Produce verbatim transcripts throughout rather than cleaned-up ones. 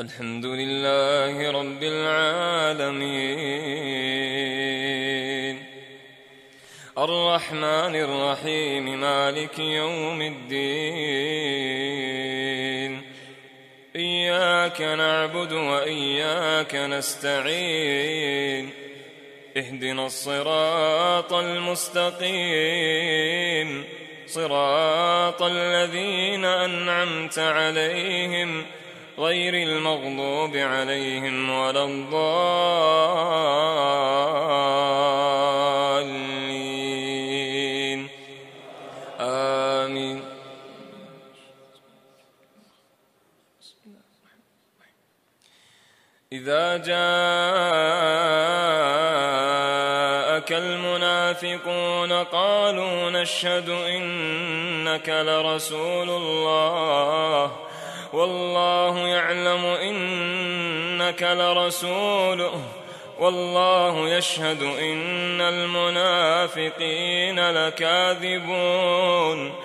الحمد لله رب العالمين الرحمن الرحيم مالك يوم الدين إياك نعبد وإياك نستعين اهدنا الصراط المستقيم صراط الذين أنعمت عليهم غير المغضوب عليهم ولا الضالين آمين. إذا جاءك المنافقون قالوا نشهد إنك لرسول الله والله يعلم إنك لرسوله والله يشهد إن المنافقين لكاذبون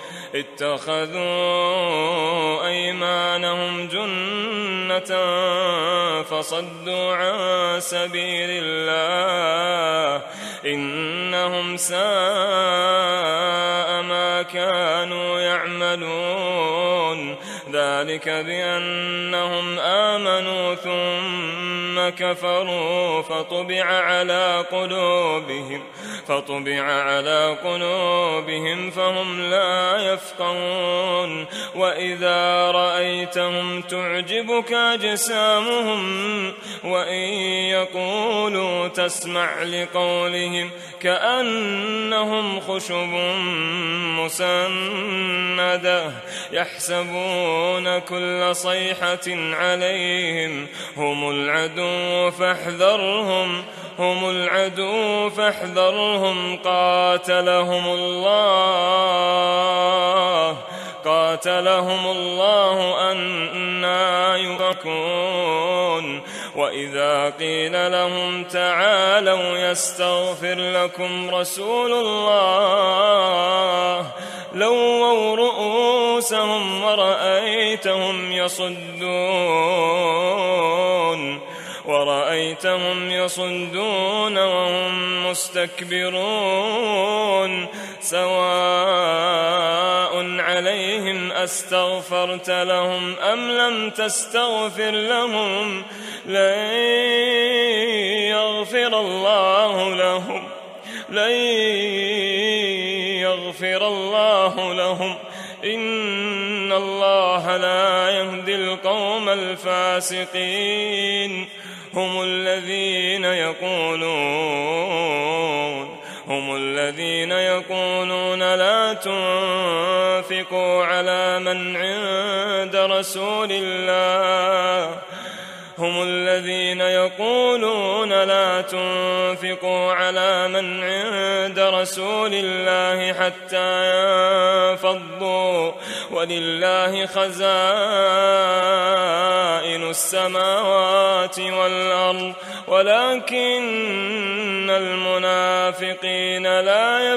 اتخذوا أيمانهم جنة فصدوا عن سبيل الله إنهم ساء ما كانوا يعملون ذلك بأنهم آمنوا ثم كفروا فطبع على قلوبهم فطبع على قلوبهم فهم لا يفقهون وإذا رأيتهم تعجبك أجسامهم وإن يقولوا تسمع لقولهم كأنهم خشب مسندة يحسبون كل صيحة عليهم هم العدو فاحذرهم هم العدو فاحذرهم قاتلهم الله قاتلهم الله أنى يؤفكون وإذا قيل لهم تعالوا يستغفر لكم رسول الله لووا رؤوسهم ورأيتهم يصدون ورأيتهم يصدون وهم مستكبرون سواء عليهم أستغفرت لهم أم لم تستغفر لهم لن يغفر الله لهم لن يغفر الله لهم إن الله لا يهدي القوم الفاسقين هم الذين يقولون هم الذين يقولون لا تنفقوا على من عند رسول الله هم الذين يقولون لا تنفقوا على من عند رسول الله حتى ينفضوا ولله خزائن السماوات والأرض ولكن المنافقين لا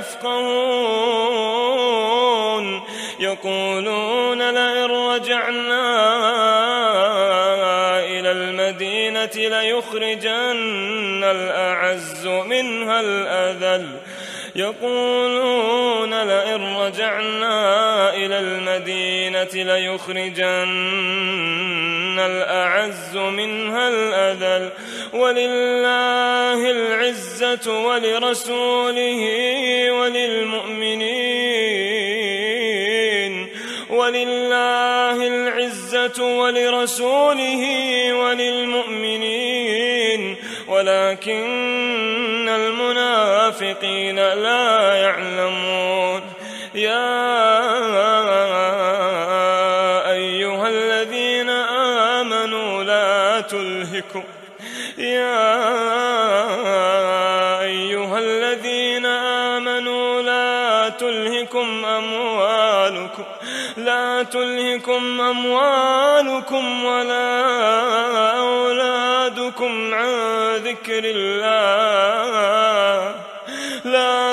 يفقهون يقولون لئن رجعنا إلى المدينة ليخرجن الأعز منها الأذل يقولون لئن رجعنا إلى المدينة ليخرجن الأعز منها الأذل ولله العزة ولرسوله وللمؤمنين ولله العزة ولرسوله وللمؤمنين ولكن المنافقين لا يعلمون يا أيها الذين آمنوا لا تلهكم يا أيها الذين آمنوا لا تلهكم أموالكم لا تلهكم أموالكم ولا أولادكم عن ذكر الله لا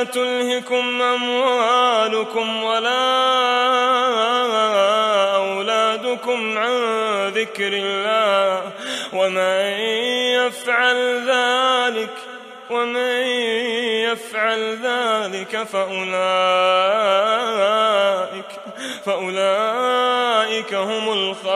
أموالكم ولا أولادكم صدكم عن ذكر الله ومن يفعل ذلك ومن يفعل ذلك فأولئك فأولئك هم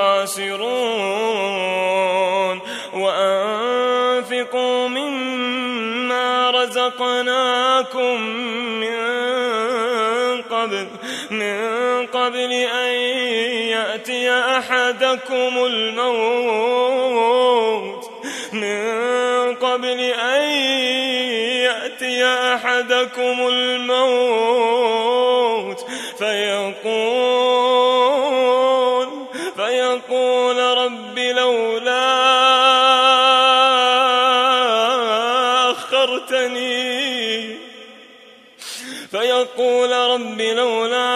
الخاسرون وأنفقوا مما رزقناكم من قبل من قبل أن يأتي أحدكم الموت من قبل أن يأتي أحدكم الموت فيقول فيقول رب لولا أخرتني فيقول رب لولا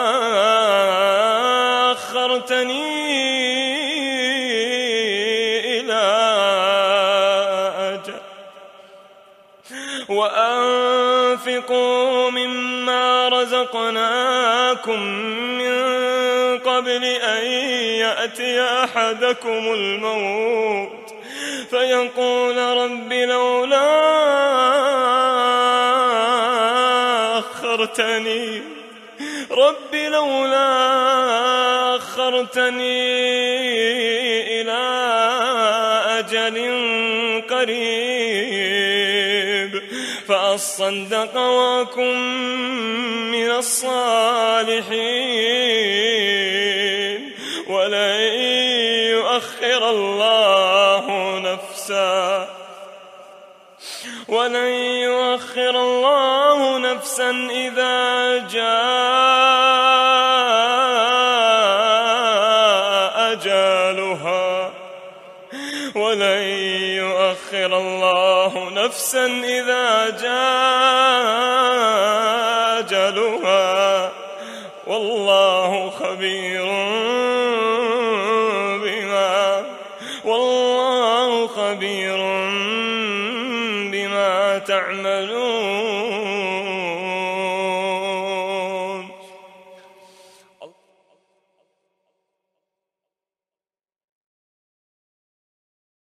أخرتني إلى أجل وأنفقوا مما رزقناكم من قبل أن يأتي أحدكم الموت فيقول رب لولا أخرتني رب لولا أخرتني إلى أجل قريب فأصدق وأكن من الصالحين ولن يؤخر الله نفسا ولن يؤخر الله نفسا إذا جاء أجلها ولن يؤخر الله نفسا إذا جاء أجلها والله خبير بما والله خبير بما تعملون.